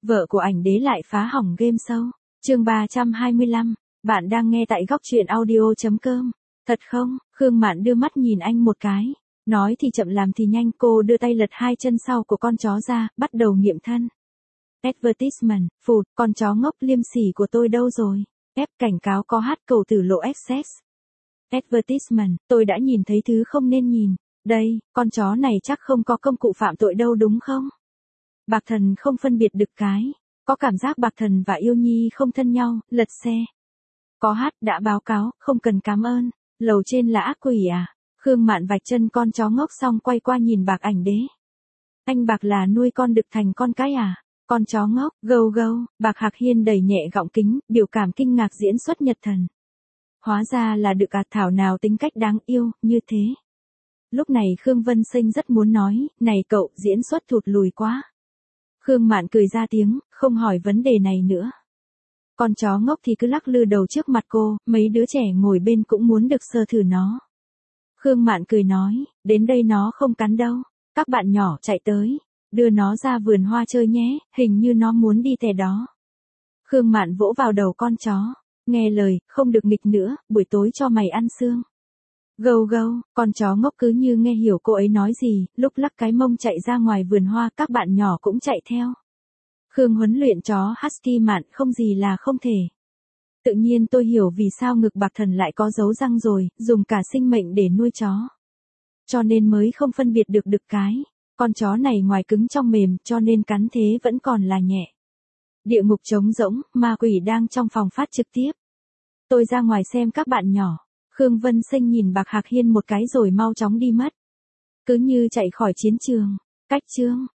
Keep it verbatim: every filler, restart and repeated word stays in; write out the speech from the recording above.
Vợ của ảnh đế lại phá hỏng game show. Chương ba trăm hai mươi lăm, bạn đang nghe tại góc truyện audio chấm com. Thật không? Khương Mạn đưa mắt nhìn anh một cái. Nói thì chậm làm thì nhanh, cô đưa tay lật hai chân sau của con chó ra, bắt đầu nghiệm thân. Advertisement, phụt, con chó ngốc liêm sỉ của tôi đâu rồi? Ép cảnh cáo có hát cầu tử lộ access. Advertisement, tôi đã nhìn thấy thứ không nên nhìn. Đây, con chó này chắc không có công cụ phạm tội đâu đúng không? Bạc Thần không phân biệt được cái. Có cảm giác Bạc Thần và Yêu Nhi không thân nhau, lật xe. Có hát đã báo cáo, không cần cảm ơn. Lầu trên là ác quỷ à? Khương Mạn vạch chân con chó ngốc xong quay qua nhìn Bạc ảnh đế. Anh Bạc là nuôi con đực thành con cái à? Con chó ngốc, gâu gâu, Bạc Hạc Hiên đẩy nhẹ gọng kính, biểu cảm kinh ngạc diễn xuất nhật thần. Hóa ra là đực à, thảo nào tính cách đáng yêu, như thế. Lúc này Khương Vân Sinh rất muốn nói, này cậu, diễn xuất thụt lùi quá. Khương Mạn cười ra tiếng, không hỏi vấn đề này nữa. Con chó ngốc thì cứ lắc lư đầu trước mặt cô, mấy đứa trẻ ngồi bên cũng muốn được sờ thử nó. Khương Mạn cười nói, đến đây nó không cắn đâu. Các bạn nhỏ chạy tới, đưa nó ra vườn hoa chơi nhé, hình như nó muốn đi tè đó. Khương Mạn vỗ vào đầu con chó, nghe lời, không được nghịch nữa, buổi tối cho mày ăn xương. Gâu gâu, con chó ngốc cứ như nghe hiểu cô ấy nói gì, lúc lắc cái mông chạy ra ngoài vườn hoa, các bạn nhỏ cũng chạy theo. Khương huấn luyện chó Husky Mạn không gì là không thể. Tự nhiên tôi hiểu vì sao ngực Bạc Thần lại có dấu răng rồi, dùng cả sinh mệnh để nuôi chó. Cho nên mới không phân biệt được đực cái. Con chó này ngoài cứng trong mềm, cho nên cắn thế vẫn còn là nhẹ. Địa ngục trống rỗng, ma quỷ đang trong phòng phát trực tiếp. Tôi ra ngoài xem các bạn nhỏ. Khương Vân Sinh nhìn Bạc Hạc Hiên một cái rồi mau chóng đi mất. Cứ như chạy khỏi chiến trường. Cách chương.